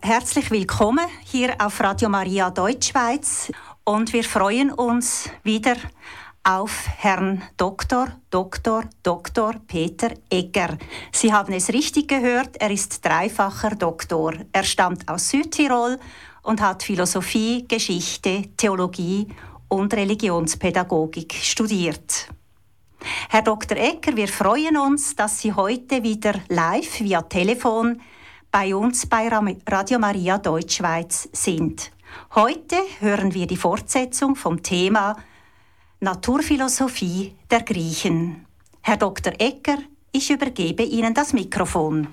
Herzlich willkommen hier auf Radio Maria Deutschschweiz und wir freuen uns wieder auf Herrn Dr. Peter Egger. Sie haben es richtig gehört, er ist dreifacher Doktor. Er stammt aus Südtirol und hat Philosophie, Geschichte, Theologie und Religionspädagogik studiert. Herr Dr. Egger, wir freuen uns, dass Sie heute wieder live via Telefon bei uns bei Radio Maria Deutschschweiz sind. Heute hören wir die Fortsetzung vom Thema Naturphilosophie der Griechen. Herr Dr. Egger, ich übergebe Ihnen das Mikrofon.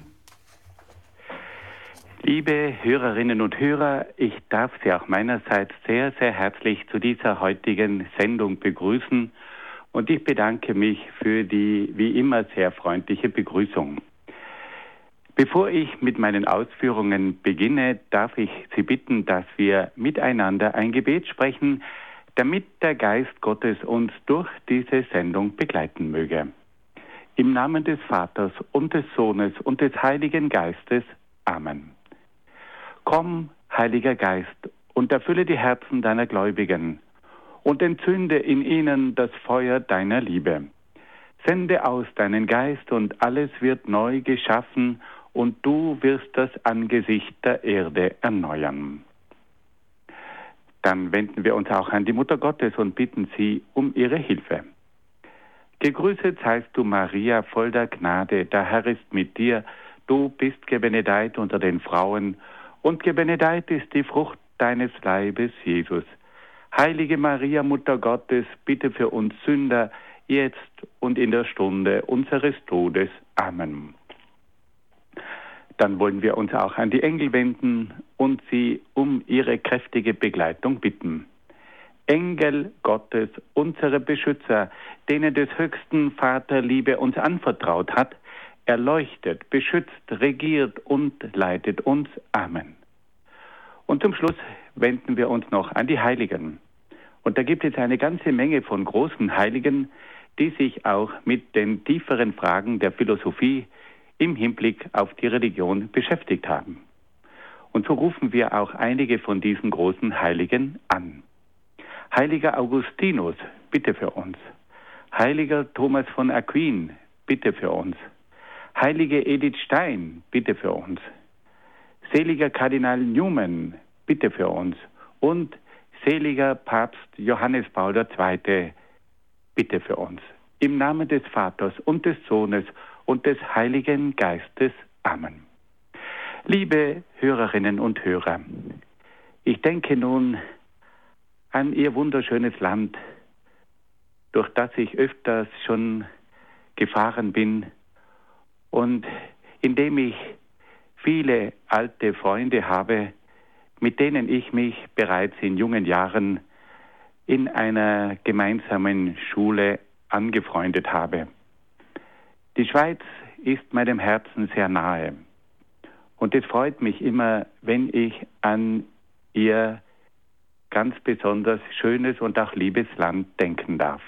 Liebe Hörerinnen und Hörer, ich darf Sie auch meinerseits sehr, sehr herzlich zu dieser heutigen Sendung begrüßen und ich bedanke mich für die wie immer sehr freundliche Begrüßung. Bevor ich mit meinen Ausführungen beginne, darf ich Sie bitten, dass wir miteinander ein Gebet sprechen, damit der Geist Gottes uns durch diese Sendung begleiten möge. Im Namen des Vaters und des Sohnes und des Heiligen Geistes. Amen. Komm, Heiliger Geist, und erfülle die Herzen deiner Gläubigen und entzünde in ihnen das Feuer deiner Liebe. Sende aus deinen Geist und alles wird neu geschaffen und du wirst das Angesicht der Erde erneuern. Dann wenden wir uns auch an die Mutter Gottes und bitten sie um ihre Hilfe. Gegrüßet seist du, Maria, voll der Gnade, der Herr ist mit dir. Du bist gebenedeit unter den Frauen und gebenedeit ist die Frucht deines Leibes, Jesus. Heilige Maria, Mutter Gottes, bitte für uns Sünder, jetzt und in der Stunde unseres Todes. Amen. Dann wollen wir uns auch an die Engel wenden und sie um ihre kräftige Begleitung bitten. Engel Gottes, unsere Beschützer, denen des höchsten Vater Liebe uns anvertraut hat, erleuchtet, beschützt, regiert und leitet uns. Amen. Und zum Schluss wenden wir uns noch an die Heiligen. Und da gibt es eine ganze Menge von großen Heiligen, die sich auch mit den tieferen Fragen der Philosophie im Hinblick auf die Religion beschäftigt haben. Und so rufen wir auch einige von diesen großen Heiligen an. Heiliger Augustinus, bitte für uns. Heiliger Thomas von Aquin, bitte für uns. Heilige Edith Stein, bitte für uns. Seliger Kardinal Newman, bitte für uns. Und seliger Papst Johannes Paul II, bitte für uns. Im Namen des Vaters und des Sohnes und des Heiligen Geistes. Amen. Liebe Hörerinnen und Hörer, ich denke nun an Ihr wunderschönes Land, durch das ich öfters schon gefahren bin und in dem ich viele alte Freunde habe, mit denen ich mich bereits in jungen Jahren in einer gemeinsamen Schule angefreundet habe. Die Schweiz ist meinem Herzen sehr nahe und es freut mich immer, wenn ich an ihr ganz besonders schönes und auch liebes Land denken darf.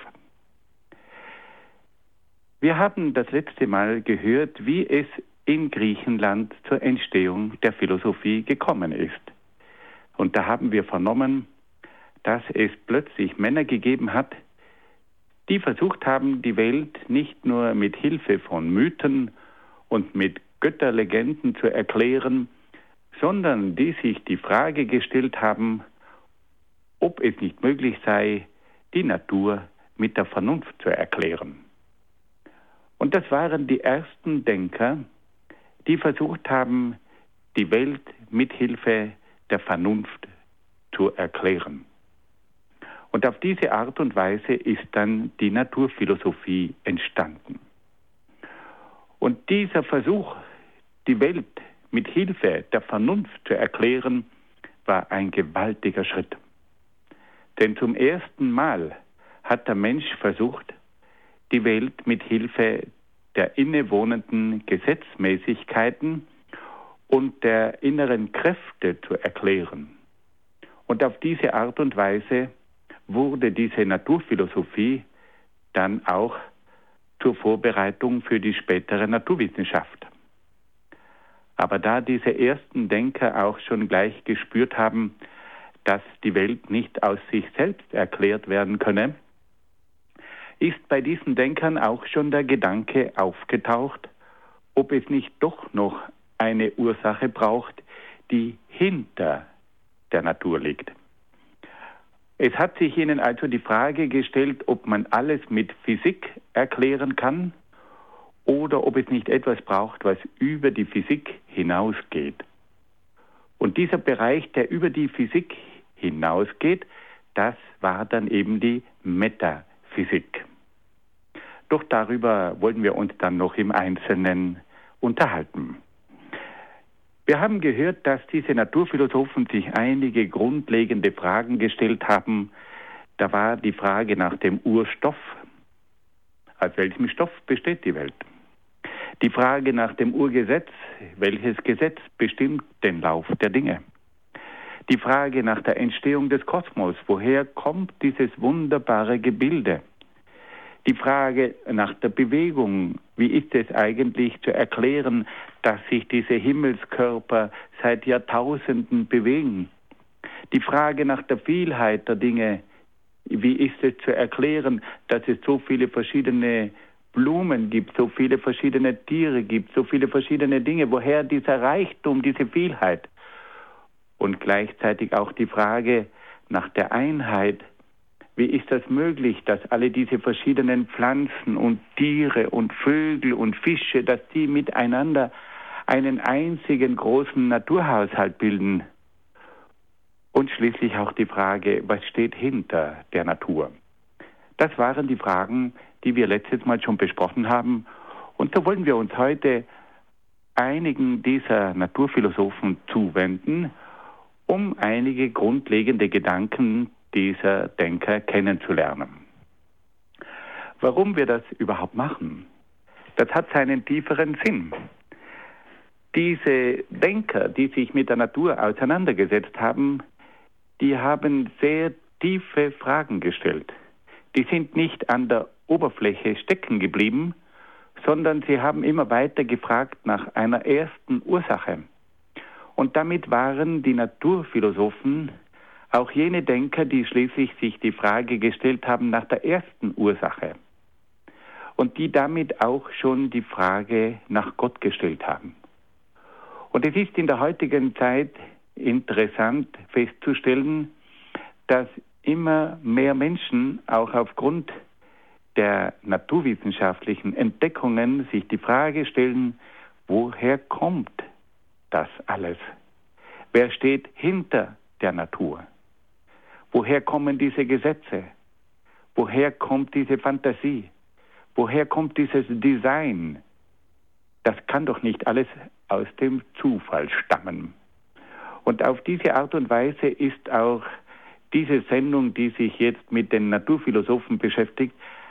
Wir haben das letzte Mal gehört, wie es in Griechenland zur Entstehung der Philosophie gekommen ist. Und da haben wir vernommen, dass es plötzlich Männer gegeben hat, die versucht haben, die Welt nicht nur mit Hilfe von Mythen und mit Götterlegenden zu erklären, sondern die sich die Frage gestellt haben, ob es nicht möglich sei, die Natur mit der Vernunft zu erklären. Und das waren die ersten Denker, die versucht haben, die Welt mit Hilfe der Vernunft zu erklären. Und auf diese Art und Weise ist dann die Naturphilosophie entstanden. Und dieser Versuch, die Welt mit Hilfe der Vernunft zu erklären, war ein gewaltiger Schritt. Denn zum ersten Mal hat der Mensch versucht, die Welt mit Hilfe der innewohnenden Gesetzmäßigkeiten und der inneren Kräfte zu erklären. Und auf diese Art und Weise wurde diese Naturphilosophie dann auch zur Vorbereitung für die spätere Naturwissenschaft. Aber da diese ersten Denker auch schon gleich gespürt haben, dass die Welt nicht aus sich selbst erklärt werden könne, ist bei diesen Denkern auch schon der Gedanke aufgetaucht, ob es nicht doch noch eine Ursache braucht, die hinter der Natur liegt. Es hat sich ihnen also die Frage gestellt, ob man alles mit Physik erklären kann oder ob es nicht etwas braucht, was über die Physik hinausgeht. Und dieser Bereich, der über die Physik hinausgeht, das war dann eben die Metaphysik. Doch darüber wollen wir uns dann noch im Einzelnen unterhalten. Wir haben gehört, dass diese Naturphilosophen sich einige grundlegende Fragen gestellt haben. Da war die Frage nach dem Urstoff. Aus welchem Stoff besteht die Welt? Die Frage nach dem Urgesetz. Welches Gesetz bestimmt den Lauf der Dinge? Die Frage nach der Entstehung des Kosmos. Woher kommt dieses wunderbare Gebilde? Die Frage nach der Bewegung. Wie ist es eigentlich zu erklären, dass sich diese Himmelskörper seit Jahrtausenden bewegen? Die Frage nach der Vielheit der Dinge. Wie ist es zu erklären, dass es so viele verschiedene Blumen gibt, so viele verschiedene Tiere gibt, so viele verschiedene Dinge? Woher dieser Reichtum, diese Vielheit? Und gleichzeitig auch die Frage nach der Einheit. Wie ist das möglich, dass alle diese verschiedenen Pflanzen und Tiere und Vögel und Fische, dass die miteinander einen einzigen großen Naturhaushalt bilden? Und schließlich auch die Frage, was steht hinter der Natur? Das waren die Fragen, die wir letztes Mal schon besprochen haben. Und so wollen wir uns heute einigen dieser Naturphilosophen zuwenden, um einige grundlegende Gedanken dieser Denker kennenzulernen. Warum wir das überhaupt machen, das hat seinen tieferen Sinn. Diese Denker, die sich mit der Natur auseinandergesetzt haben, die haben sehr tiefe Fragen gestellt. Die sind nicht an der Oberfläche stecken geblieben, sondern sie haben immer weiter gefragt nach einer ersten Ursache. Und damit waren die Naturphilosophen auch jene Denker, die schließlich sich die Frage gestellt haben nach der ersten Ursache und die damit auch schon die Frage nach Gott gestellt haben. Und es ist in der heutigen Zeit interessant festzustellen, dass immer mehr Menschen auch aufgrund der naturwissenschaftlichen Entdeckungen sich die Frage stellen, woher kommt das alles? Wer steht hinter der Natur? Woher kommen diese Gesetze? Woher kommt diese Fantasie? Woher kommt dieses Design? Das kann doch nicht alles aus dem Zufall stammen. Und auf diese Art und Weise ist auch diese Sendung, die sich jetzt mit den Naturphilosophen beschäftigt,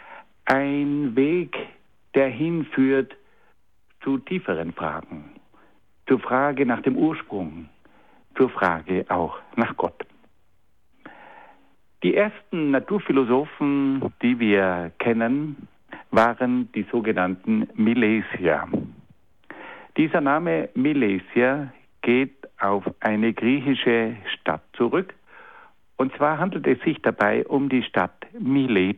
ein Weg, der hinführt zu tieferen Fragen. Zur Frage nach dem Ursprung, zur Frage auch nach Gott. Die ersten Naturphilosophen, die wir kennen, waren die sogenannten Milesier. Dieser Name Milesier geht auf eine griechische Stadt zurück. Und zwar handelt es sich dabei um die Stadt Milet.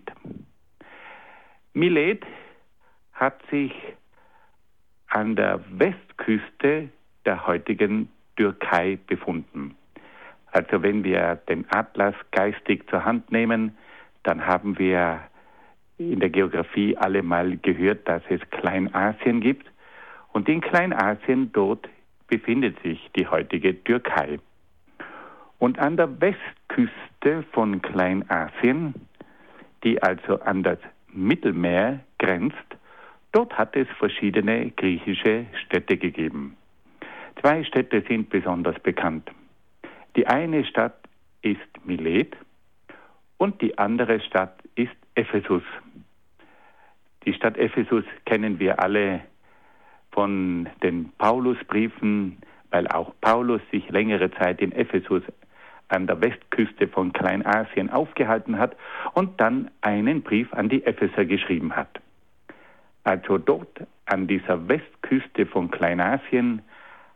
Milet hat sich an der Westküste der heutigen Türkei befunden. Also wenn wir den Atlas geistig zur Hand nehmen, dann haben wir in der Geografie alle mal gehört, dass es Kleinasien gibt. Und in Kleinasien dort befindet sich die heutige Türkei. Und an der Westküste von Kleinasien, die also an das Mittelmeer grenzt, dort hat es verschiedene griechische Städte gegeben. 2 Städte sind besonders bekannt. Die eine Stadt ist Milet und die andere Stadt ist Ephesus. Die Stadt Ephesus kennen wir alle von den Paulusbriefen, weil auch Paulus sich längere Zeit in Ephesus an der Westküste von Kleinasien aufgehalten hat und dann einen Brief an die Epheser geschrieben hat. Also dort an dieser Westküste von Kleinasien,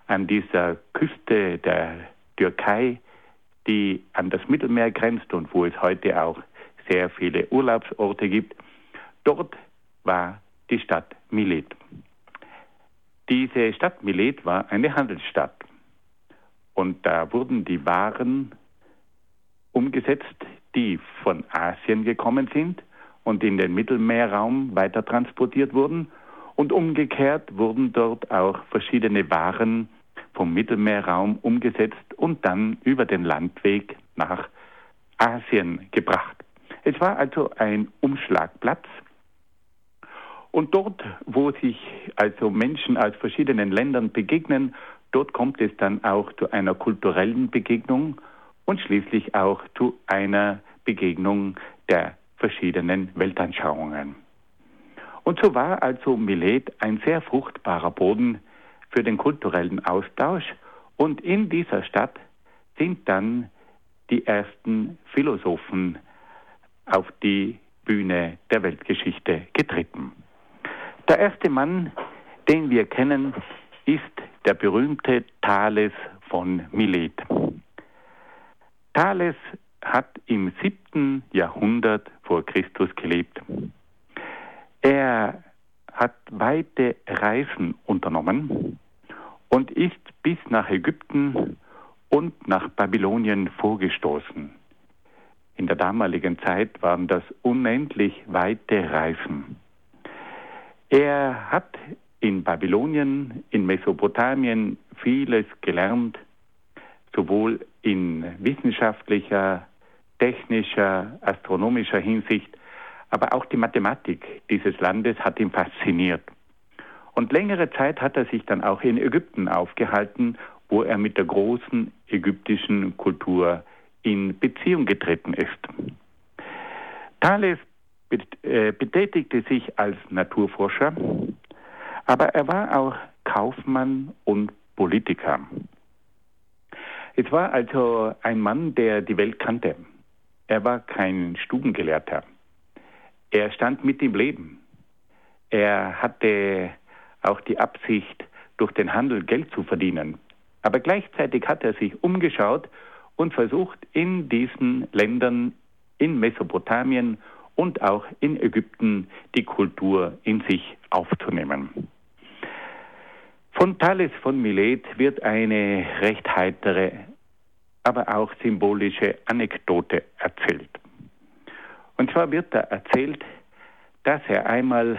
an dieser Küste der Türkei, die an das Mittelmeer grenzt und wo es heute auch sehr viele Urlaubsorte gibt. Dort war die Stadt Milet. Diese Stadt Milet war eine Handelsstadt. Und da wurden die Waren umgesetzt, die von Asien gekommen sind und in den Mittelmeerraum weiter transportiert wurden. Und umgekehrt wurden dort auch verschiedene Waren vom Mittelmeerraum umgesetzt und dann über den Landweg nach Asien gebracht. Es war also ein Umschlagplatz. Und dort, wo sich also Menschen aus verschiedenen Ländern begegnen, dort kommt es dann auch zu einer kulturellen Begegnung und schließlich auch zu einer Begegnung der verschiedenen Weltanschauungen. Und so war also Milet ein sehr fruchtbarer Boden für den kulturellen Austausch. Und in dieser Stadt sind dann die ersten Philosophen auf die Bühne der Weltgeschichte getreten. Der erste Mann, den wir kennen, ist der berühmte Thales von Milet. Thales hat im 7. Jahrhundert vor Christus gelebt. Er hat weite Reisen unternommen und ist bis nach Ägypten und nach Babylonien vorgestoßen. In der damaligen Zeit waren das unendlich weite Reisen. Er hat in Babylonien, in Mesopotamien vieles gelernt, sowohl in wissenschaftlicher, technischer, astronomischer Hinsicht, aber auch die Mathematik dieses Landes hat ihn fasziniert. Und längere Zeit hat er sich dann auch in Ägypten aufgehalten, wo er mit der großen ägyptischen Kultur in Beziehung getreten ist. Thales betätigte sich als Naturforscher, aber er war auch Kaufmann und Politiker. Es war also ein Mann, der die Welt kannte. Er war kein Stubengelehrter. Er stand mit im Leben. Er hatte auch die Absicht, durch den Handel Geld zu verdienen. Aber gleichzeitig hat er sich umgeschaut und versucht, in diesen Ländern, in Mesopotamien und auch in Ägypten, die Kultur in sich aufzunehmen. Von Thales von Milet wird eine recht heitere, aber auch symbolische Anekdote erzählt. Und zwar wird da erzählt, dass er einmal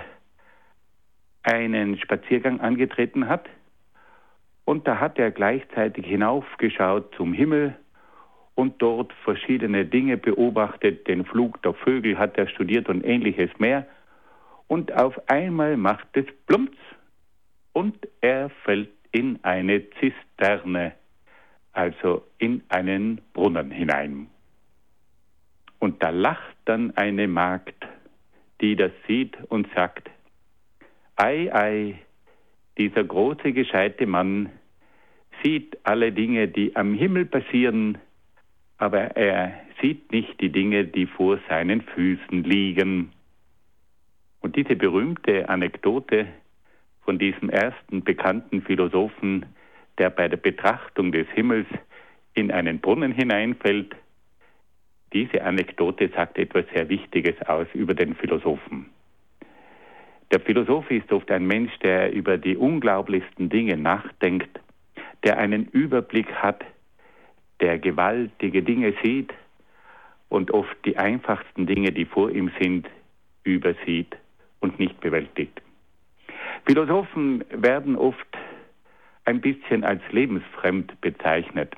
einen Spaziergang angetreten hat und da hat er gleichzeitig hinaufgeschaut zum Himmel und dort verschiedene Dinge beobachtet, den Flug der Vögel hat er studiert und ähnliches mehr. Und auf einmal macht es Plumps und er fällt in eine Zisterne, also in einen Brunnen hinein. Und da lacht dann eine Magd, die das sieht und sagt, ei, ei, dieser große, gescheite Mann sieht alle Dinge, die am Himmel passieren, aber er sieht nicht die Dinge, die vor seinen Füßen liegen. Und diese berühmte Anekdote von diesem ersten bekannten Philosophen, der bei der Betrachtung des Himmels in einen Brunnen hineinfällt, diese Anekdote sagt etwas sehr Wichtiges aus über den Philosophen. Der Philosoph ist oft ein Mensch, der über die unglaublichsten Dinge nachdenkt, der einen Überblick hat, der gewaltige Dinge sieht und oft die einfachsten Dinge, die vor ihm sind, übersieht und nicht bewältigt. Philosophen werden oft ein bisschen als lebensfremd bezeichnet.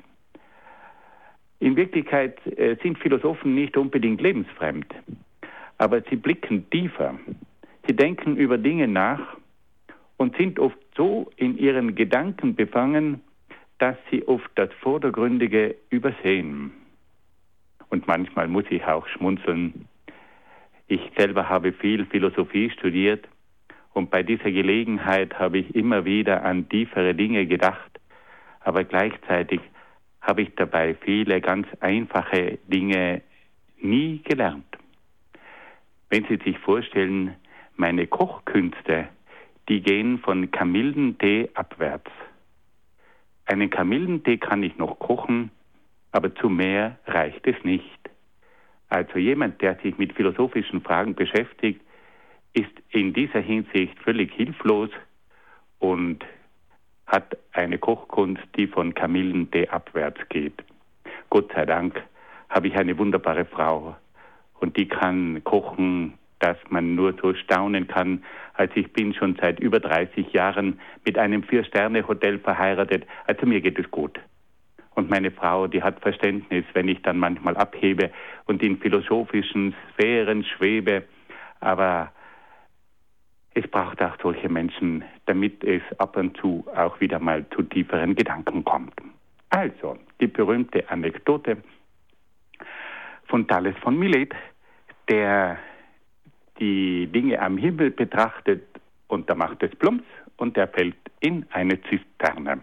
In Wirklichkeit sind Philosophen nicht unbedingt lebensfremd, aber sie blicken tiefer. Sie denken über Dinge nach und sind oft so in ihren Gedanken befangen, dass sie oft das Vordergründige übersehen. Und manchmal muss ich auch schmunzeln. Ich selber habe viel Philosophie studiert und bei dieser Gelegenheit habe ich immer wieder an tiefere Dinge gedacht, aber gleichzeitig habe ich dabei viele ganz einfache Dinge nie gelernt. Wenn Sie sich vorstellen, meine Kochkünste, die gehen von Kamillentee abwärts. einen Kamillentee kann ich noch kochen, aber zu mehr reicht es nicht. Also jemand, der sich mit philosophischen Fragen beschäftigt, ist in dieser Hinsicht völlig hilflos und hat eine Kochkunst, die von Kamillentee abwärts geht. Gott sei Dank habe ich eine wunderbare Frau und die kann kochen, dass man nur so staunen kann. Also ich bin schon seit über 30 Jahren mit einem 4-Sterne-Hotel verheiratet, also mir geht es gut. Und meine Frau, die hat Verständnis, wenn ich dann manchmal abhebe und in philosophischen Sphären schwebe. Aber es braucht auch solche Menschen, damit es ab und zu auch wieder mal zu tieferen Gedanken kommt. Also, die berühmte Anekdote von Thales von Milet, der die Dinge am Himmel betrachtet und da macht es Plumps und er fällt in eine Zisterne.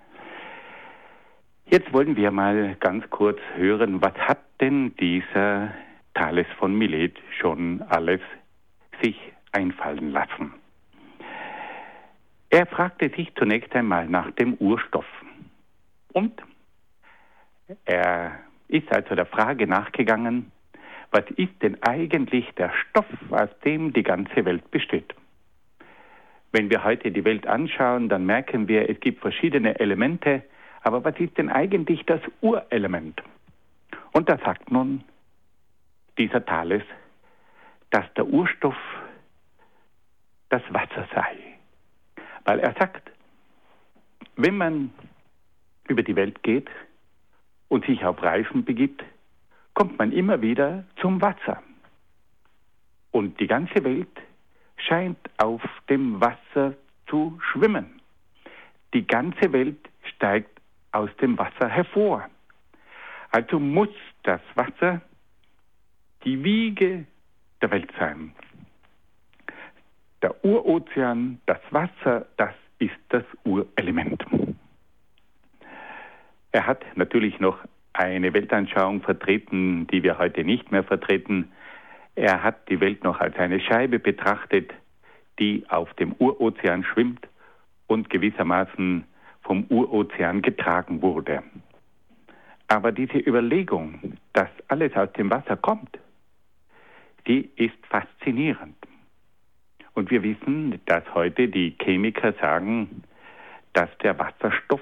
Jetzt wollen wir mal ganz kurz hören, was hat denn dieser Thales von Milet schon alles sich einfallen lassen. Er fragte sich zunächst einmal nach dem Urstoff. Und er ist also der Frage nachgegangen, was ist denn eigentlich der Stoff, aus dem die ganze Welt besteht? Wenn wir heute die Welt anschauen, dann merken wir, es gibt verschiedene Elemente, aber was ist denn eigentlich das Urelement? Und da sagt nun dieser Thales, dass der Urstoff das Wasser sei. Weil er sagt, wenn man über die Welt geht und sich auf Reisen begibt, kommt man immer wieder zum Wasser. Und die ganze Welt scheint auf dem Wasser zu schwimmen. Die ganze Welt steigt aus dem Wasser hervor. Also muss das Wasser die Wiege der Welt sein. Der Urozean, das Wasser, das ist das Urelement. Er hat natürlich noch eine Weltanschauung vertreten, die wir heute nicht mehr vertreten. Er hat die Welt noch als eine Scheibe betrachtet, die auf dem Urozean schwimmt und gewissermaßen vom Urozean getragen wurde. Aber diese Überlegung, dass alles aus dem Wasser kommt, die ist faszinierend. Und wir wissen, dass heute die Chemiker sagen, dass der Wasserstoff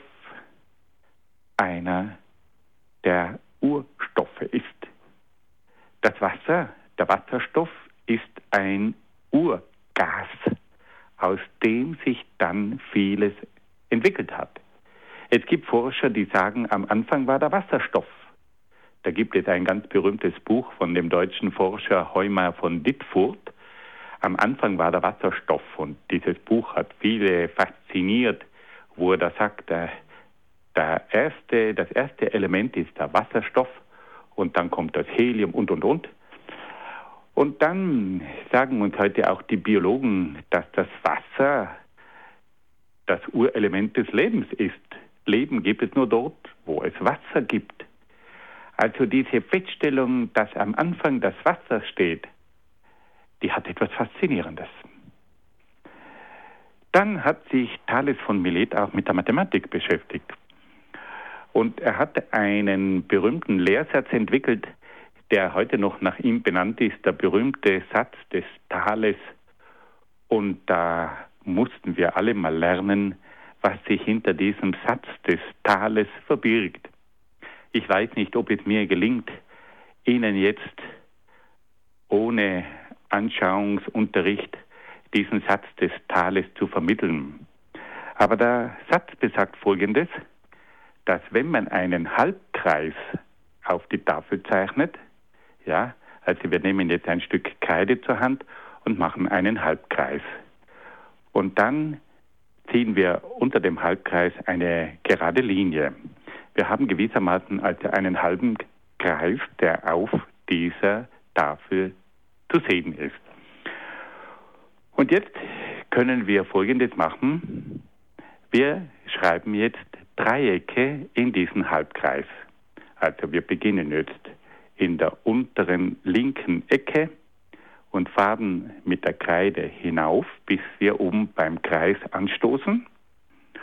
einer der Urstoffe ist. Das Wasser, der Wasserstoff, ist ein Urgas, aus dem sich dann vieles entwickelt hat. Es gibt Forscher, die sagen, am Anfang war der Wasserstoff. Da gibt es ein ganz berühmtes Buch von dem deutschen Forscher Heumar von Dittfurt. Am Anfang war der Wasserstoff und dieses Buch hat viele fasziniert, wo er da sagt, das erste Element ist der Wasserstoff und dann kommt das Helium und. Und dann sagen uns heute auch die Biologen, dass das Wasser das Urelement des Lebens ist. Leben gibt es nur dort, wo es Wasser gibt. Also diese Feststellung, dass am Anfang das Wasser steht, die hat etwas Faszinierendes. Dann hat sich Thales von Milet auch mit der Mathematik beschäftigt. Und er hat einen berühmten Lehrsatz entwickelt, der heute noch nach ihm benannt ist, der berühmte Satz des Thales. Und da mussten wir alle mal lernen, was sich hinter diesem Satz des Thales verbirgt. Ich weiß nicht, ob es mir gelingt, Ihnen jetzt ohne Anschauungsunterricht diesen Satz des Thales zu vermitteln. Aber der Satz besagt Folgendes, dass wenn man einen Halbkreis auf die Tafel zeichnet, ja, also wir nehmen jetzt ein Stück Kreide zur Hand und machen einen Halbkreis. Und dann ziehen wir unter dem Halbkreis eine gerade Linie. Wir haben gewissermaßen also einen halben Kreis, der auf dieser Tafel zu sehen ist. Und jetzt können wir Folgendes machen. Wir schreiben jetzt Dreiecke in diesen Halbkreis. Also wir beginnen jetzt in der unteren linken Ecke und fahren mit der Kreide hinauf, bis wir oben beim Kreis anstoßen.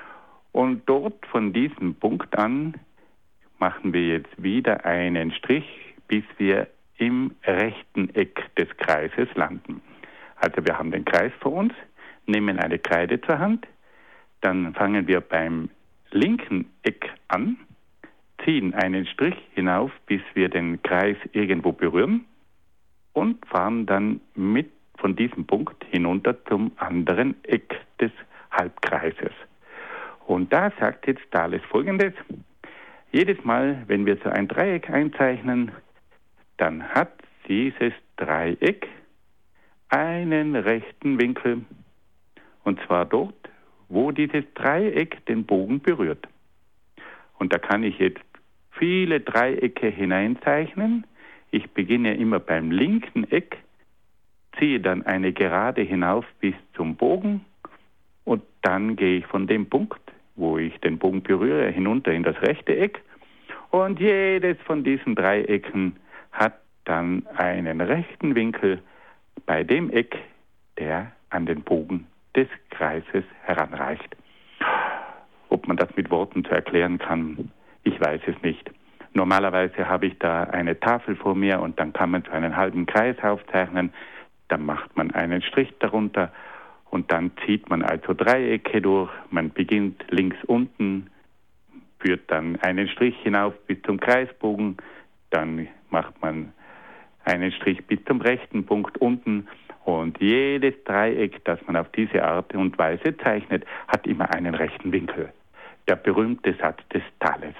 Und dort von diesem Punkt an machen wir jetzt wieder einen Strich, bis wir im rechten Eck des Kreises landen. Also wir haben den Kreis vor uns, nehmen eine Kreide zur Hand, dann fangen wir beim linken Eck an, ziehen einen Strich hinauf, bis wir den Kreis irgendwo berühren und fahren dann von diesem Punkt hinunter zum anderen Eck des Halbkreises. Und da sagt jetzt Thales Folgendes: Jedes Mal, wenn wir so ein Dreieck einzeichnen, dann hat dieses Dreieck einen rechten Winkel, und zwar dort, wo dieses Dreieck den Bogen berührt. Und da kann ich jetzt viele Dreiecke hineinzeichnen. Ich beginne immer beim linken Eck, ziehe dann eine Gerade hinauf bis zum Bogen und dann gehe ich von dem Punkt, wo ich den Bogen berühre, hinunter in das rechte Eck. Und jedes von diesen Dreiecken hat dann einen rechten Winkel bei dem Eck, der an den Bogen des Kreises heranreicht. Ob man das mit Worten zu erklären kann, ich weiß es nicht. Normalerweise habe ich da eine Tafel vor mir und dann kann man so einen halben Kreis aufzeichnen. Dann macht man einen Strich darunter und dann zieht man also Dreiecke durch. Man beginnt links unten, führt dann einen Strich hinauf bis zum Kreisbogen. Dann macht man einen Strich bis zum rechten Punkt unten. Und jedes Dreieck, das man auf diese Art und Weise zeichnet, hat immer einen rechten Winkel. Der berühmte Satz des Thales.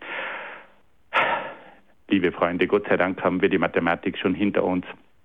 Liebe Freunde, Gott sei Dank haben wir die Mathematik schon hinter uns.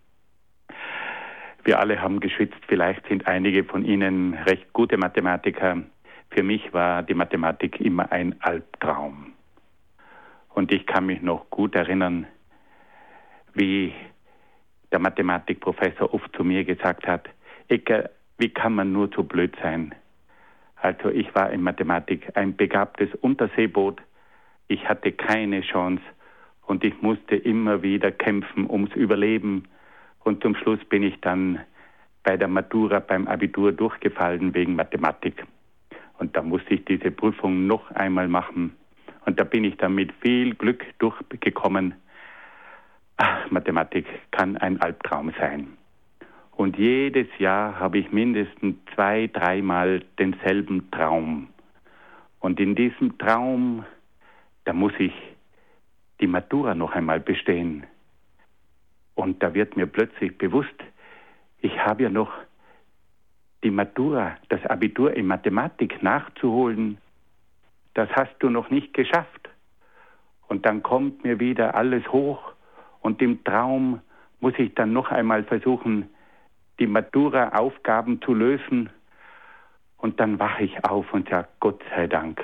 Wir alle haben geschwitzt, vielleicht sind einige von Ihnen recht gute Mathematiker. Für mich war die Mathematik immer ein Albtraum. Und ich kann mich noch gut erinnern, wie der Mathematikprofessor oft zu mir gesagt hat: Egger, wie kann man nur so blöd sein? Also ich war in Mathematik ein begabtes Unterseeboot. Ich hatte keine Chance und ich musste immer wieder kämpfen ums Überleben. Und zum Schluss bin ich dann bei der Matura, beim Abitur durchgefallen wegen Mathematik. Und da musste ich diese Prüfung noch einmal machen. Und da bin ich dann mit viel Glück durchgekommen. Ach, Mathematik kann ein Albtraum sein. Und jedes Jahr habe ich mindestens 2-3 Mal denselben Traum. Und in diesem Traum, da muss ich die Matura noch einmal bestehen. Und da wird mir plötzlich bewusst, ich habe ja noch die Matura, das Abitur in Mathematik nachzuholen. Das hast du noch nicht geschafft. Und dann kommt mir wieder alles hoch. Und im Traum muss ich dann noch einmal versuchen, die Matura-Aufgaben zu lösen. Und dann wache ich auf und sage, Gott sei Dank,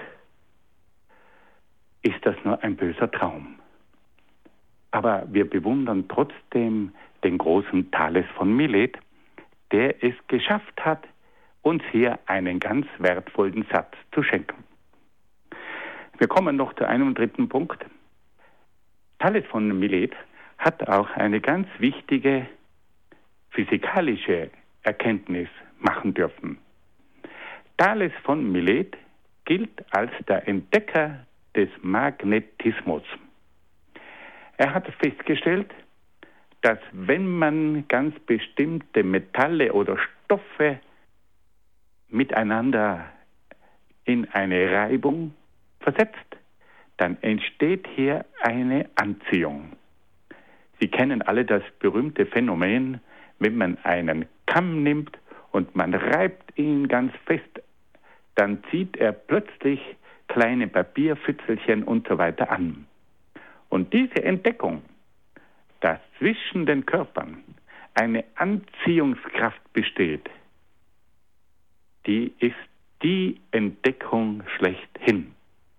ist das nur ein böser Traum. Aber wir bewundern trotzdem den großen Thales von Milet, der es geschafft hat, uns hier einen ganz wertvollen Satz zu schenken. Wir kommen noch zu einem dritten Punkt. Thales von Milet hat auch eine ganz wichtige physikalische Erkenntnis machen dürfen. Thales von Milet gilt als der Entdecker des Magnetismus. Er hat festgestellt, dass wenn man ganz bestimmte Metalle oder Stoffe miteinander in eine Reibung versetzt, dann entsteht hier eine Anziehung. Sie kennen alle das berühmte Phänomen, wenn man einen Kamm nimmt und man reibt ihn ganz fest, dann zieht er plötzlich kleine Papierfützelchen und so weiter an. Und diese Entdeckung, dass zwischen den Körpern eine Anziehungskraft besteht, die ist die Entdeckung schlechthin.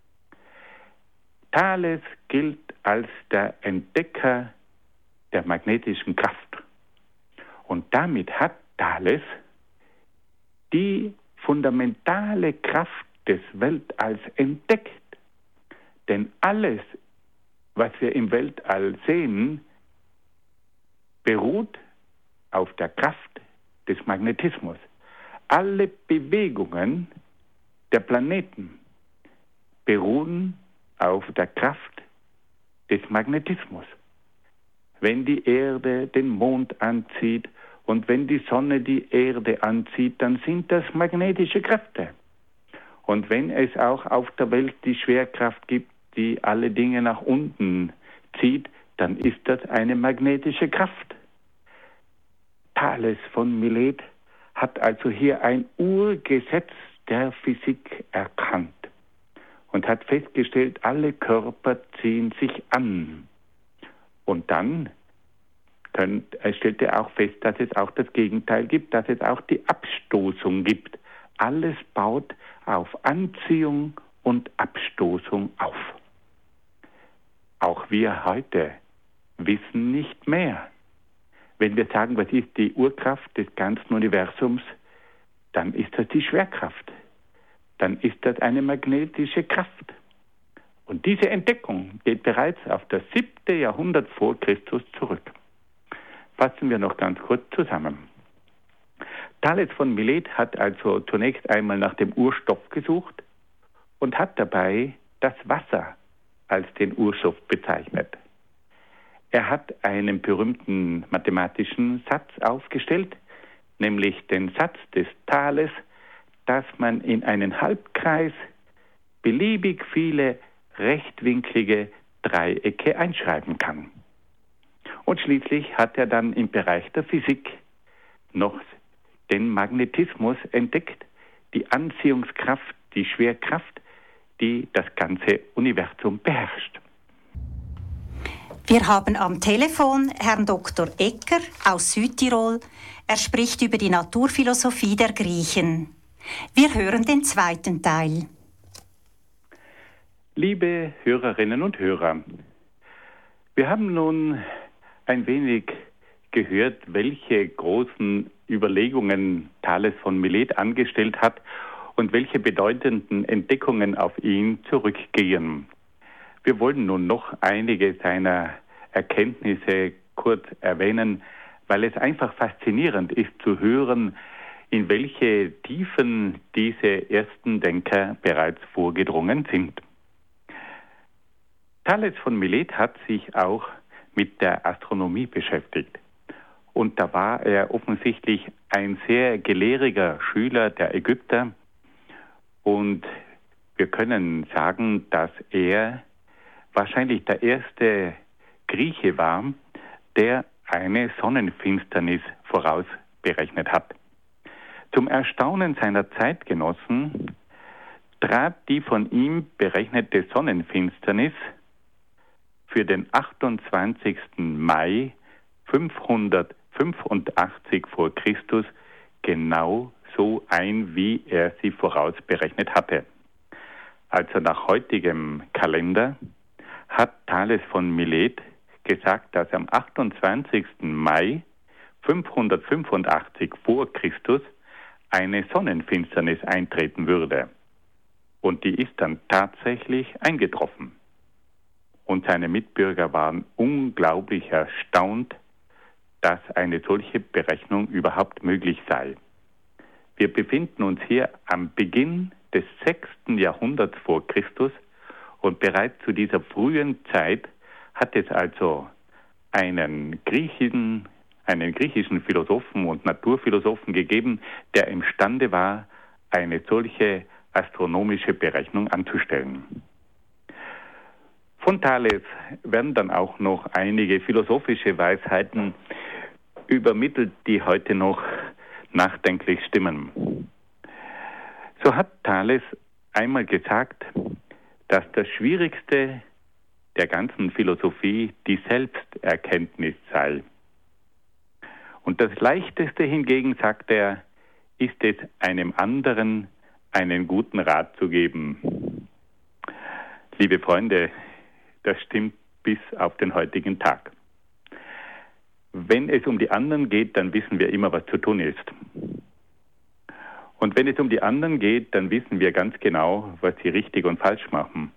Thales gilt als der Entdecker der magnetischen Kraft. Und damit hat Thales die fundamentale Kraft des Weltalls entdeckt. Denn alles, was wir im Weltall sehen, beruht auf der Kraft des Magnetismus. Alle Bewegungen der Planeten, beruhen auf der Kraft des Magnetismus. Wenn die Erde den Mond anzieht und wenn die Sonne die Erde anzieht, dann sind das magnetische Kräfte. Und wenn es auch auf der Welt die Schwerkraft gibt, die alle Dinge nach unten zieht, dann ist das eine magnetische Kraft. Thales von Milet hat also hier ein Urgesetz der Physik erkannt und hat festgestellt, alle Körper ziehen sich an. Und dann stellte er auch fest, dass es auch das Gegenteil gibt, dass es auch die Abstoßung gibt. Alles baut auf Anziehung und Abstoßung auf. Auch wir heute wissen nicht mehr. Wenn wir sagen, was ist die Urkraft des ganzen Universums, dann ist das die Schwerkraft. Dann ist das eine magnetische Kraft. Und diese Entdeckung geht bereits auf das 7. Jahrhundert vor Christus zurück. Fassen wir noch ganz kurz zusammen. Thales von Milet hat also zunächst einmal nach dem Urstoff gesucht und hat dabei das Wasser als den Urstoff bezeichnet. Er hat einen berühmten mathematischen Satz aufgestellt, nämlich den Satz des Thales, dass man in einen Halbkreis beliebig viele rechtwinklige Dreiecke einschreiben kann. Und schließlich hat er dann im Bereich der Physik noch den Magnetismus entdeckt, die Anziehungskraft, die Schwerkraft, die das ganze Universum beherrscht. Wir haben am Telefon Herrn Dr. Egger aus Südtirol. Er spricht über die Naturphilosophie der Griechen. Wir hören den zweiten Teil. Liebe Hörerinnen und Hörer, wir haben nun ein wenig gehört, welche großen Überlegungen Thales von Milet angestellt hat und welche bedeutenden Entdeckungen auf ihn zurückgehen. Wir wollen nun noch einige seiner Erkenntnisse kurz erwähnen, weil es einfach faszinierend ist zu hören, in welche Tiefen diese ersten Denker bereits vorgedrungen sind. Thales von Milet hat sich auch mit der Astronomie beschäftigt. Und da war er offensichtlich ein sehr gelehriger Schüler der Ägypter. Und wir können sagen, dass er wahrscheinlich der erste Grieche war, der eine Sonnenfinsternis vorausberechnet hat. Zum Erstaunen seiner Zeitgenossen trat die von ihm berechnete Sonnenfinsternis für den 28. Mai 585 vor Christus genau so ein, wie er sie vorausberechnet hatte. Also nach heutigem Kalender hat Thales von Milet gesagt, dass am 28. Mai 585 vor Christus eine Sonnenfinsternis eintreten würde. Und die ist dann tatsächlich eingetroffen. Und seine Mitbürger waren unglaublich erstaunt, dass eine solche Berechnung überhaupt möglich sei. Wir befinden uns hier am Beginn des 6. Jahrhunderts vor Christus und bereits zu dieser frühen Zeit hat es also einen griechischen Philosophen und Naturphilosophen gegeben, der imstande war, eine solche astronomische Berechnung anzustellen. Von Thales werden dann auch noch einige philosophische Weisheiten übermittelt, die heute noch nachdenklich stimmen. So hat Thales einmal gesagt, dass das Schwierigste der ganzen Philosophie die Selbsterkenntnis sei. Und das Leichteste hingegen, sagt er, ist es, einem anderen einen guten Rat zu geben. Liebe Freunde, das stimmt bis auf den heutigen Tag. Wenn es um die anderen geht, dann wissen wir immer, was zu tun ist. Und wenn es um die anderen geht, dann wissen wir ganz genau, was sie richtig und falsch machen.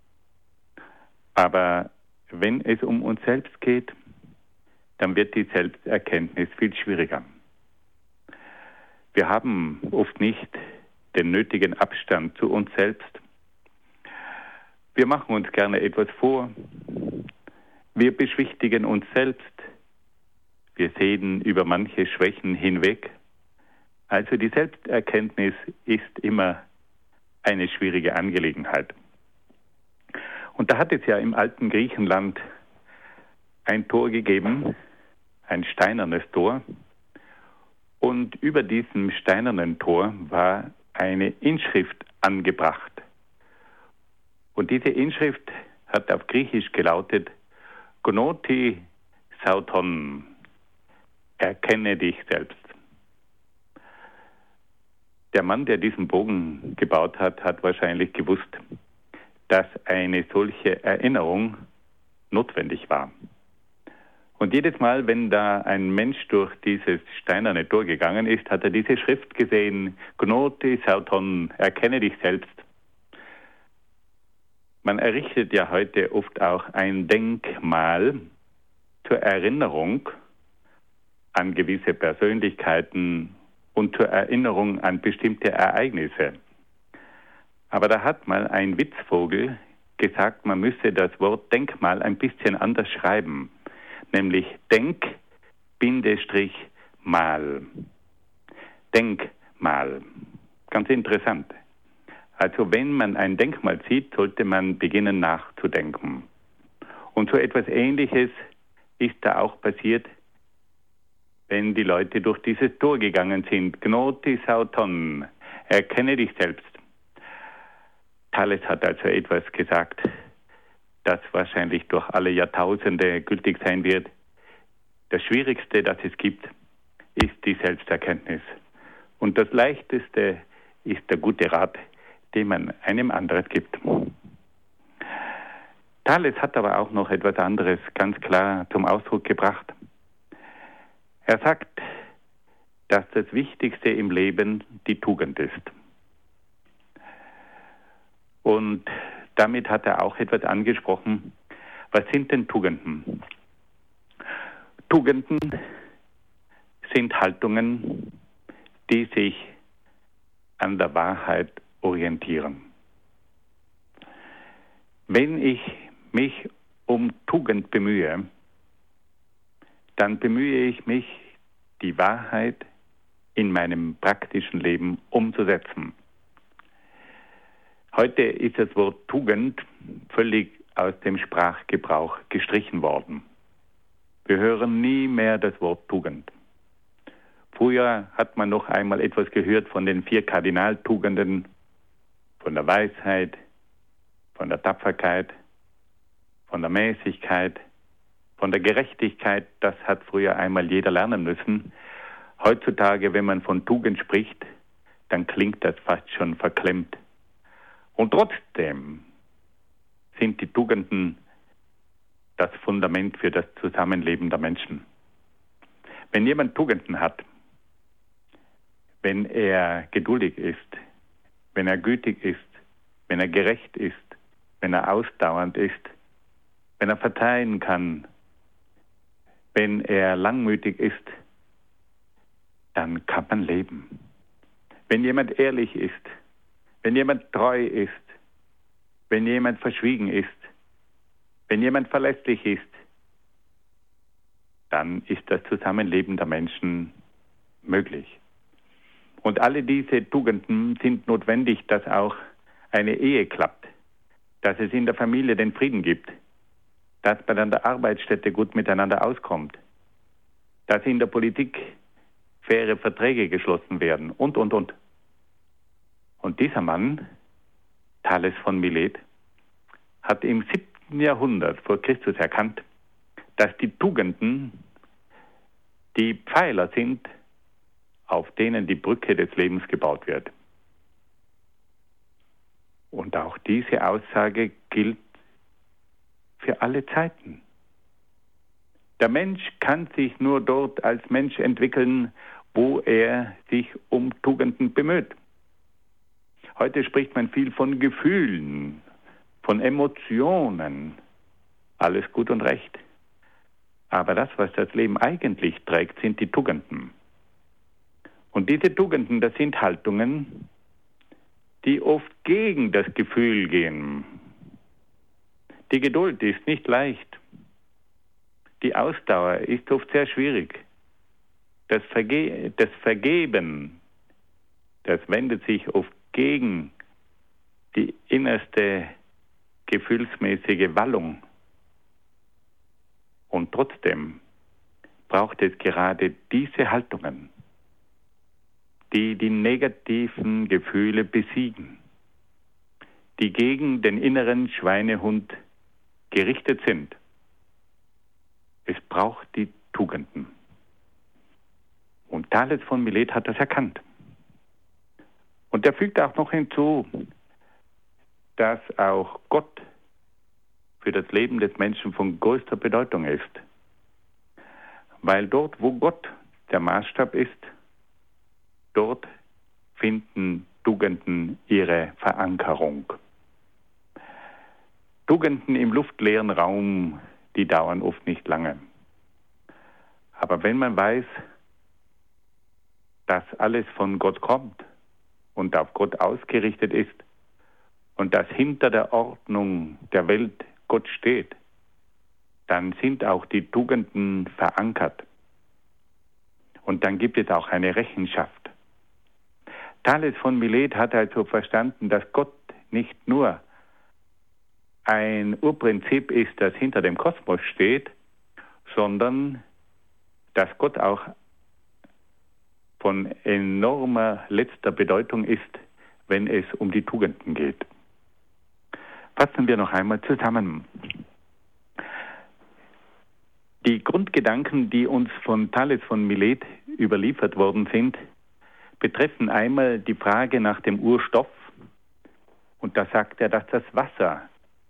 Aber wenn es um uns selbst geht, dann wird die Selbsterkenntnis viel schwieriger. Wir haben oft nicht den nötigen Abstand zu uns selbst. Wir machen uns gerne etwas vor. Wir beschwichtigen uns selbst. Wir sehen über manche Schwächen hinweg. Also die Selbsterkenntnis ist immer eine schwierige Angelegenheit. Und da hat es ja im alten Griechenland ein Tor gegeben, ein steinernes Tor. Und über diesem steinernen Tor war eine Inschrift angebracht. Und diese Inschrift hat auf Griechisch gelautet: Gnoti Sauton, erkenne dich selbst. Der Mann, der diesen Bogen gebaut hat, hat wahrscheinlich gewusst, dass eine solche Erinnerung notwendig war. Und jedes Mal, wenn da ein Mensch durch dieses steinerne Tor gegangen ist, hat er diese Schrift gesehen: Gnoti Sauton, erkenne dich selbst. Man errichtet ja heute oft auch ein Denkmal zur Erinnerung an gewisse Persönlichkeiten und zur Erinnerung an bestimmte Ereignisse. Aber da hat mal ein Witzvogel gesagt, man müsse das Wort Denkmal ein bisschen anders schreiben, nämlich Denk-Mal. Denkmal. Ganz interessant. Also wenn man ein Denkmal sieht, sollte man beginnen nachzudenken. Und so etwas Ähnliches ist da auch passiert, wenn die Leute durch dieses Tor gegangen sind. Gnoti Sauton, erkenne dich selbst. Thales hat also etwas gesagt, das wahrscheinlich durch alle Jahrtausende gültig sein wird. Das Schwierigste, das es gibt, ist die Selbsterkenntnis. Und das Leichteste ist der gute Rat, den man einem anderen gibt. Thales hat aber auch noch etwas anderes ganz klar zum Ausdruck gebracht. Er sagt, dass das Wichtigste im Leben die Tugend ist. Und damit hat er auch etwas angesprochen. Was sind denn Tugenden? Tugenden sind Haltungen, die sich an der Wahrheit orientieren. Wenn ich mich um Tugend bemühe, dann bemühe ich mich, die Wahrheit in meinem praktischen Leben umzusetzen. Heute ist das Wort Tugend völlig aus dem Sprachgebrauch gestrichen worden. Wir hören nie mehr das Wort Tugend. Früher hat man noch einmal etwas gehört von den 4 Kardinaltugenden, von der Weisheit, von der Tapferkeit, von der Mäßigkeit, von der Gerechtigkeit. Das hat früher einmal jeder lernen müssen. Heutzutage, wenn man von Tugend spricht, dann klingt das fast schon verklemmt. Und trotzdem sind die Tugenden das Fundament für das Zusammenleben der Menschen. Wenn jemand Tugenden hat, wenn er geduldig ist, wenn er gütig ist, wenn er gerecht ist, wenn er ausdauernd ist, wenn er verzeihen kann, wenn er langmütig ist, dann kann man leben. Wenn jemand ehrlich ist, wenn jemand treu ist, wenn jemand verschwiegen ist, wenn jemand verlässlich ist, dann ist das Zusammenleben der Menschen möglich. Und alle diese Tugenden sind notwendig, dass auch eine Ehe klappt, dass es in der Familie den Frieden gibt, dass man an der Arbeitsstätte gut miteinander auskommt, dass in der Politik faire Verträge geschlossen werden und. Und dieser Mann, Thales von Milet, hat im 7. Jahrhundert vor Christus erkannt, dass die Tugenden die Pfeiler sind, auf denen die Brücke des Lebens gebaut wird. Und auch diese Aussage gilt für alle Zeiten. Der Mensch kann sich nur dort als Mensch entwickeln, wo er sich um Tugenden bemüht. Heute spricht man viel von Gefühlen, von Emotionen. Alles gut und recht. Aber das, was das Leben eigentlich trägt, sind die Tugenden. Und diese Tugenden, das sind Haltungen, die oft gegen das Gefühl gehen. Die Geduld ist nicht leicht. Die Ausdauer ist oft sehr schwierig. Das Vergeben, das wendet sich oft gegen die innerste gefühlsmäßige Wallung. Und trotzdem braucht es gerade diese Haltungen, die die negativen Gefühle besiegen, die gegen den inneren Schweinehund gerichtet sind. Es braucht die Tugenden. Und Thales von Milet hat das erkannt. Und er fügt auch noch hinzu, dass auch Gott für das Leben des Menschen von größter Bedeutung ist. Weil dort, wo Gott der Maßstab ist, dort finden Tugenden ihre Verankerung. Tugenden im luftleeren Raum, die dauern oft nicht lange. Aber wenn man weiß, dass alles von Gott kommt und auf Gott ausgerichtet ist und dass hinter der Ordnung der Welt Gott steht, dann sind auch die Tugenden verankert. Und dann gibt es auch eine Rechenschaft. Thales von Milet hat also verstanden, dass Gott nicht nur ein Urprinzip ist, das hinter dem Kosmos steht, sondern dass Gott auch von enormer letzter Bedeutung ist, wenn es um die Tugenden geht. Fassen wir noch einmal zusammen. Die Grundgedanken, die uns von Thales von Milet überliefert worden sind, betreffen einmal die Frage nach dem Urstoff. Und da sagt er, dass das Wasser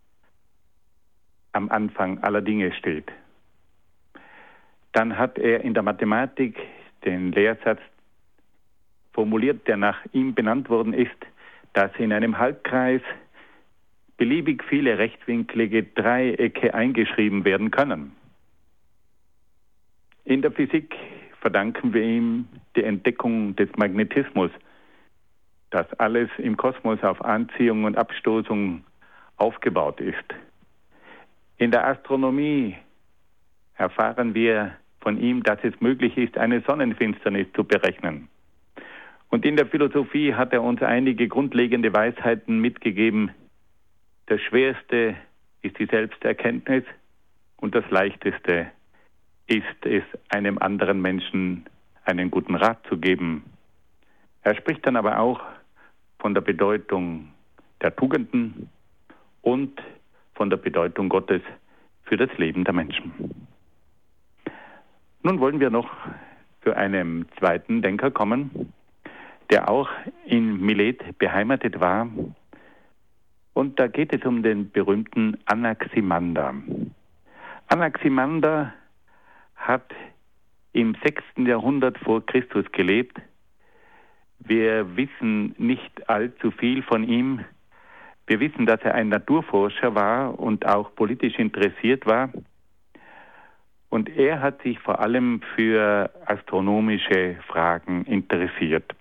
am Anfang aller Dinge steht. Dann hat er in der Mathematik den Lehrsatz formuliert, der nach ihm benannt worden ist, dass in einem Halbkreis beliebig viele rechtwinklige Dreiecke eingeschrieben werden können. In der Physik verdanken wir ihm die Entdeckung des Magnetismus, dass alles im Kosmos auf Anziehung und Abstoßung aufgebaut ist. In der Astronomie erfahren wir von ihm, dass es möglich ist, eine Sonnenfinsternis zu berechnen. Und in der Philosophie hat er uns einige grundlegende Weisheiten mitgegeben. Das Schwerste ist die Selbsterkenntnis und das Leichteste ist es, einem anderen Menschen einen guten Rat zu geben. Er spricht dann aber auch von der Bedeutung der Tugenden und von der Bedeutung Gottes für das Leben der Menschen. Nun wollen wir noch zu einem zweiten Denker kommen, der auch in Milet beheimatet war. Und da geht es um den berühmten Anaximander. Anaximander hat im 6. Jahrhundert vor Christus gelebt. Wir wissen nicht allzu viel von ihm. Wir wissen, dass er ein Naturforscher war und auch politisch interessiert war. Und er hat sich vor allem für astronomische Fragen interessiert.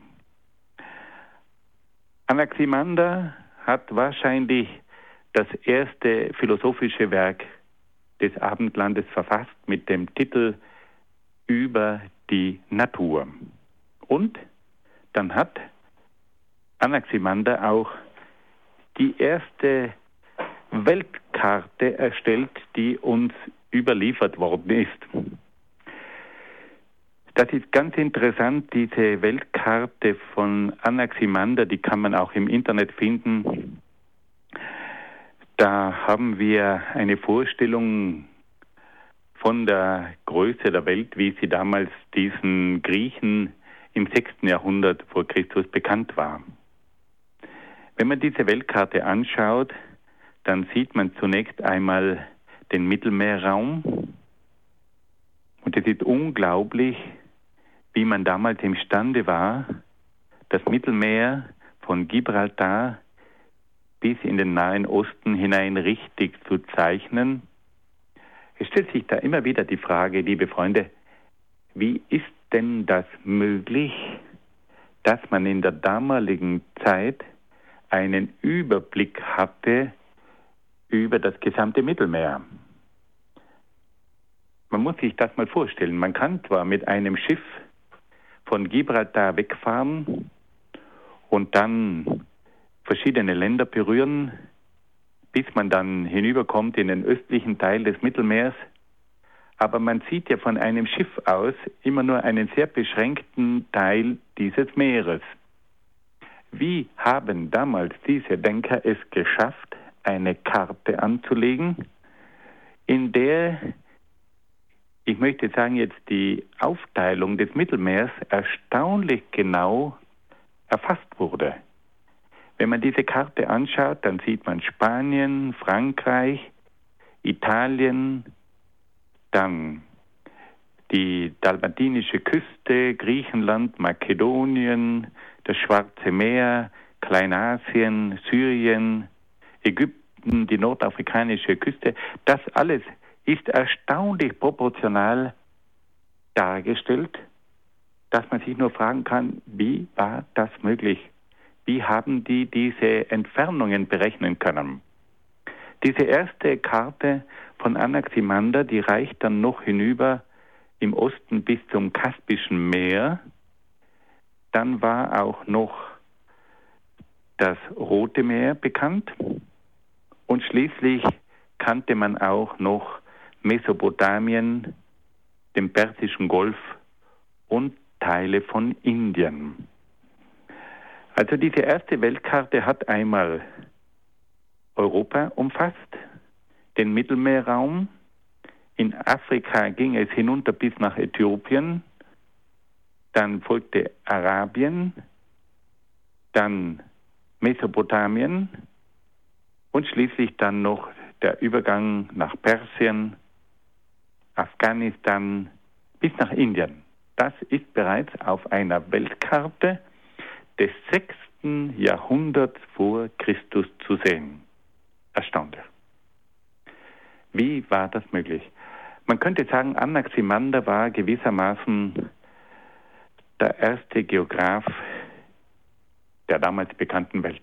Anaximander hat wahrscheinlich das erste philosophische Werk des Abendlandes verfasst mit dem Titel Über die Natur. Und dann hat Anaximander auch die erste Weltkarte erstellt, die uns überliefert worden ist. Das ist ganz interessant, diese Weltkarte von Anaximander, die kann man auch im Internet finden. Da haben wir eine Vorstellung von der Größe der Welt, wie sie damals diesen Griechen im 6. Jahrhundert vor Christus bekannt war. Wenn man diese Weltkarte anschaut, dann sieht man zunächst einmal den Mittelmeerraum. Und es ist unglaublich, wie man damals imstande war, das Mittelmeer von Gibraltar bis in den Nahen Osten hinein richtig zu zeichnen. Es stellt sich da immer wieder die Frage, liebe Freunde, wie ist denn das möglich, dass man in der damaligen Zeit einen Überblick hatte über das gesamte Mittelmeer. Man muss sich das mal vorstellen. Man kann zwar mit einem Schiff von Gibraltar wegfahren und dann verschiedene Länder berühren, bis man dann hinüberkommt in den östlichen Teil des Mittelmeers. Aber man sieht ja von einem Schiff aus immer nur einen sehr beschränkten Teil dieses Meeres. Wie haben damals diese Denker es geschafft, eine Karte anzulegen, in der, ich möchte sagen, jetzt die Aufteilung des Mittelmeers erstaunlich genau erfasst wurde? Wenn man diese Karte anschaut, dann sieht man Spanien, Frankreich, Italien, dann die dalmatinische Küste, Griechenland, Makedonien, das Schwarze Meer, Kleinasien, Syrien, Ägypten, die nordafrikanische Küste. Das alles ist erstaunlich proportional dargestellt, dass man sich nur fragen kann, wie war das möglich? Wie haben die diese Entfernungen berechnen können? Diese erste Karte von Anaximander, die reicht dann noch hinüber im Osten bis zum Kaspischen Meer. Dann war auch noch das Rote Meer bekannt. Und schließlich kannte man auch noch Mesopotamien, den Persischen Golf und Teile von Indien. Also diese erste Weltkarte hat einmal Europa umfasst, den Mittelmeerraum. In Afrika ging es hinunter bis nach Äthiopien. Dann folgte Arabien, dann Mesopotamien und schließlich dann noch der Übergang nach Persien, Afghanistan bis nach Indien. Das ist bereits auf einer Weltkarte des 6. Jahrhunderts vor Christus zu sehen. Erstaunlich. Wie war das möglich? Man könnte sagen, Anaximander war gewissermaßen der erste Geograph der damals bekannten Welt.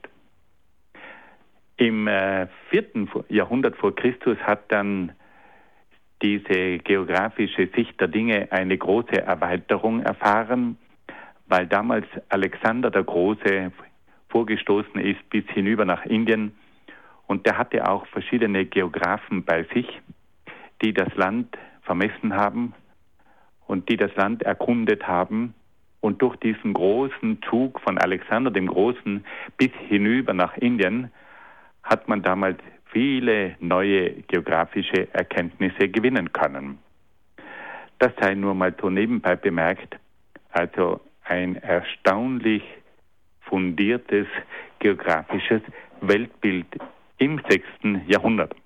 Im 4. Jahrhundert vor Christus hat dann diese geografische Sicht der Dinge eine große Erweiterung erfahren, weil damals Alexander der Große vorgestoßen ist bis hinüber nach Indien. Und der hatte auch verschiedene Geographen bei sich, die das Land vermessen haben und die das Land erkundet haben. Und durch diesen großen Zug von Alexander dem Großen bis hinüber nach Indien hat man damals viele neue geografische Erkenntnisse gewinnen können. Das sei nur mal so nebenbei bemerkt. Also ein erstaunlich fundiertes geografisches Weltbild im 6. Jahrhundert.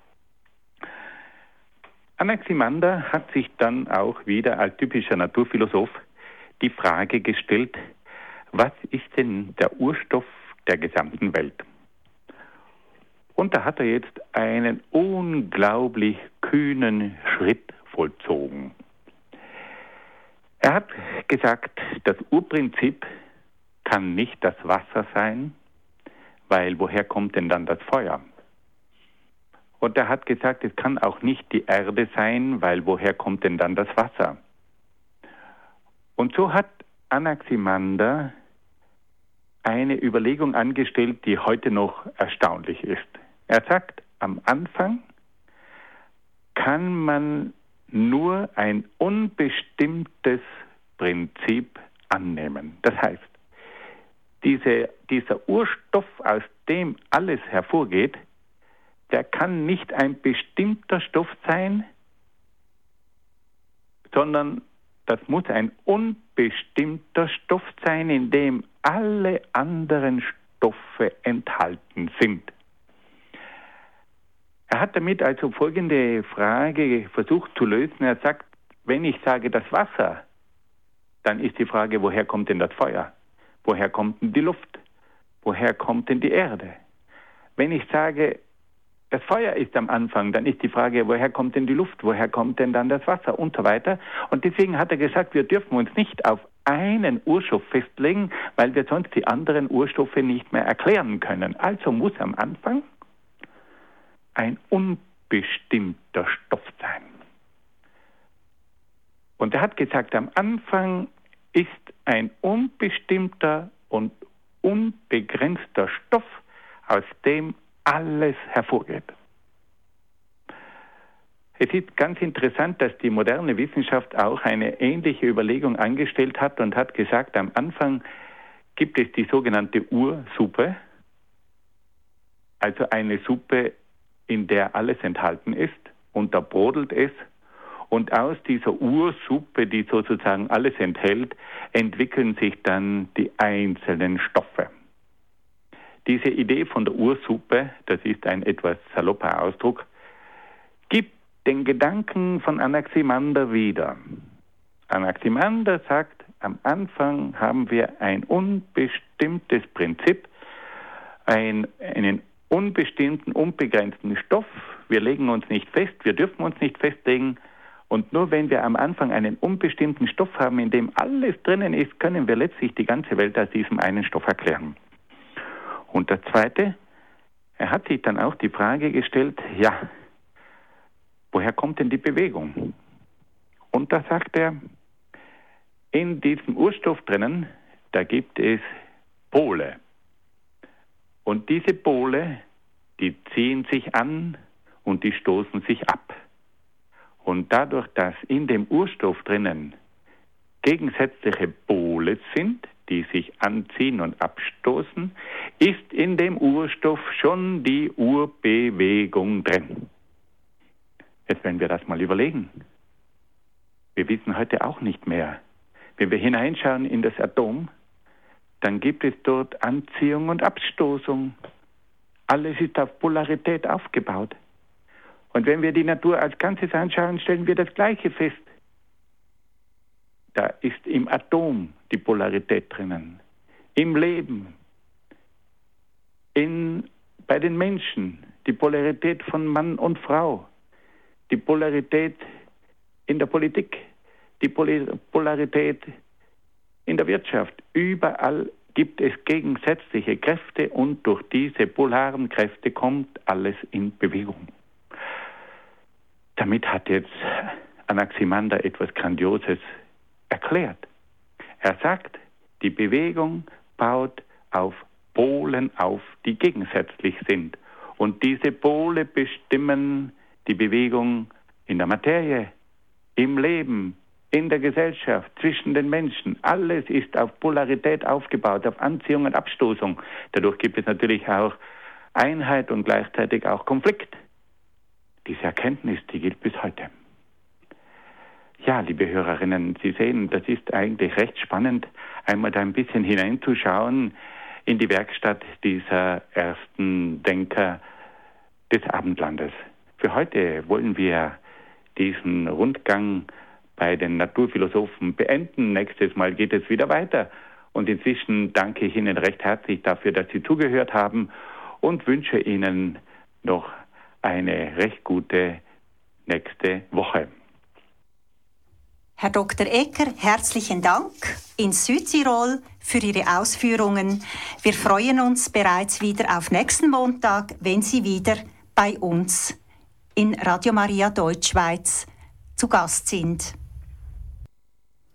Anaximander hat sich dann auch wieder als typischer Naturphilosoph die Frage gestellt, was ist denn der Urstoff der gesamten Welt? Und da hat er jetzt einen unglaublich kühnen Schritt vollzogen. Er hat gesagt, das Urprinzip kann nicht das Wasser sein, weil woher kommt denn dann das Feuer? Und er hat gesagt, es kann auch nicht die Erde sein, weil woher kommt denn dann das Wasser? Und so hat Anaximander eine Überlegung angestellt, die heute noch erstaunlich ist. Er sagt, am Anfang kann man nur ein unbestimmtes Prinzip annehmen. Das heißt, dieser Urstoff, aus dem alles hervorgeht, der kann nicht ein bestimmter Stoff sein, sondern das muss ein unbestimmter Stoff sein, in dem alle anderen Stoffe enthalten sind. Er hat damit also folgende Frage versucht zu lösen. Er sagt, wenn ich sage das Wasser, dann ist die Frage, woher kommt denn das Feuer? Woher kommt denn die Luft? Woher kommt denn die Erde? Wenn ich sage, das Feuer ist am Anfang, dann ist die Frage, woher kommt denn die Luft? Woher kommt denn dann das Wasser? Und so weiter. Und deswegen hat er gesagt, wir dürfen uns nicht auf einen Urstoff festlegen, weil wir sonst die anderen Urstoffe nicht mehr erklären können. Also muss am Anfang ein unbestimmter Stoff sein. Und er hat gesagt, am Anfang ist ein unbestimmter und unbegrenzter Stoff, aus dem alles hervorgeht. Es ist ganz interessant, dass die moderne Wissenschaft auch eine ähnliche Überlegung angestellt hat und hat gesagt, am Anfang gibt es die sogenannte Ursuppe, also eine Suppe, in der alles enthalten ist, und da brodelt es, und aus dieser Ursuppe, die sozusagen alles enthält, entwickeln sich dann die einzelnen Stoffe. Diese Idee von der Ursuppe, das ist ein etwas salopper Ausdruck, gibt den Gedanken von Anaximander wieder. Anaximander sagt, am Anfang haben wir ein unbestimmtes Prinzip, einen unbestimmten, unbegrenzten Stoff. Wir legen uns nicht fest, wir dürfen uns nicht festlegen. Und nur wenn wir am Anfang einen unbestimmten Stoff haben, in dem alles drinnen ist, können wir letztlich die ganze Welt aus diesem einen Stoff erklären. Und der Zweite, er hat sich dann auch die Frage gestellt, ja, woher kommt denn die Bewegung? Und da sagt er, in diesem Urstoff drinnen, da gibt es Pole. Und diese Pole, die ziehen sich an und die stoßen sich ab. Und dadurch, dass in dem Urstoff drinnen gegensätzliche Pole sind, die sich anziehen und abstoßen, ist in dem Urstoff schon die Urbewegung drin. Jetzt werden wir das mal überlegen. Wir wissen heute auch nicht mehr. Wenn wir hineinschauen in das Atom, dann gibt es dort Anziehung und Abstoßung. Alles ist auf Polarität aufgebaut. Und wenn wir die Natur als Ganzes anschauen, stellen wir das Gleiche fest. Da ist im Atom die Polarität drinnen, im Leben, bei den Menschen, die Polarität von Mann und Frau, die Polarität in der Politik, die Polarität in der Wirtschaft. Überall gibt es gegensätzliche Kräfte und durch diese polaren Kräfte kommt alles in Bewegung. Damit hat jetzt Anaximander etwas Grandioses erklärt. Er sagt, die Bewegung baut auf Polen auf, die gegensätzlich sind. Und diese Pole bestimmen die Bewegung in der Materie, im Leben, in der Gesellschaft, zwischen den Menschen. Alles ist auf Polarität aufgebaut, auf Anziehung und Abstoßung. Dadurch gibt es natürlich auch Einheit und gleichzeitig auch Konflikt. Diese Erkenntnis, die gilt bis heute. Ja, liebe Hörerinnen, Sie sehen, das ist eigentlich recht spannend, einmal da ein bisschen hineinzuschauen in die Werkstatt dieser ersten Denker des Abendlandes. Für heute wollen wir diesen Rundgang bei den Naturphilosophen beenden. Nächstes Mal geht es wieder weiter. Und inzwischen danke ich Ihnen recht herzlich dafür, dass Sie zugehört haben und wünsche Ihnen noch eine recht gute nächste Woche. Herr Dr. Egger, herzlichen Dank in Südtirol für Ihre Ausführungen. Wir freuen uns bereits wieder auf nächsten Montag, wenn Sie wieder bei uns in Radio Maria Deutschschweiz zu Gast sind.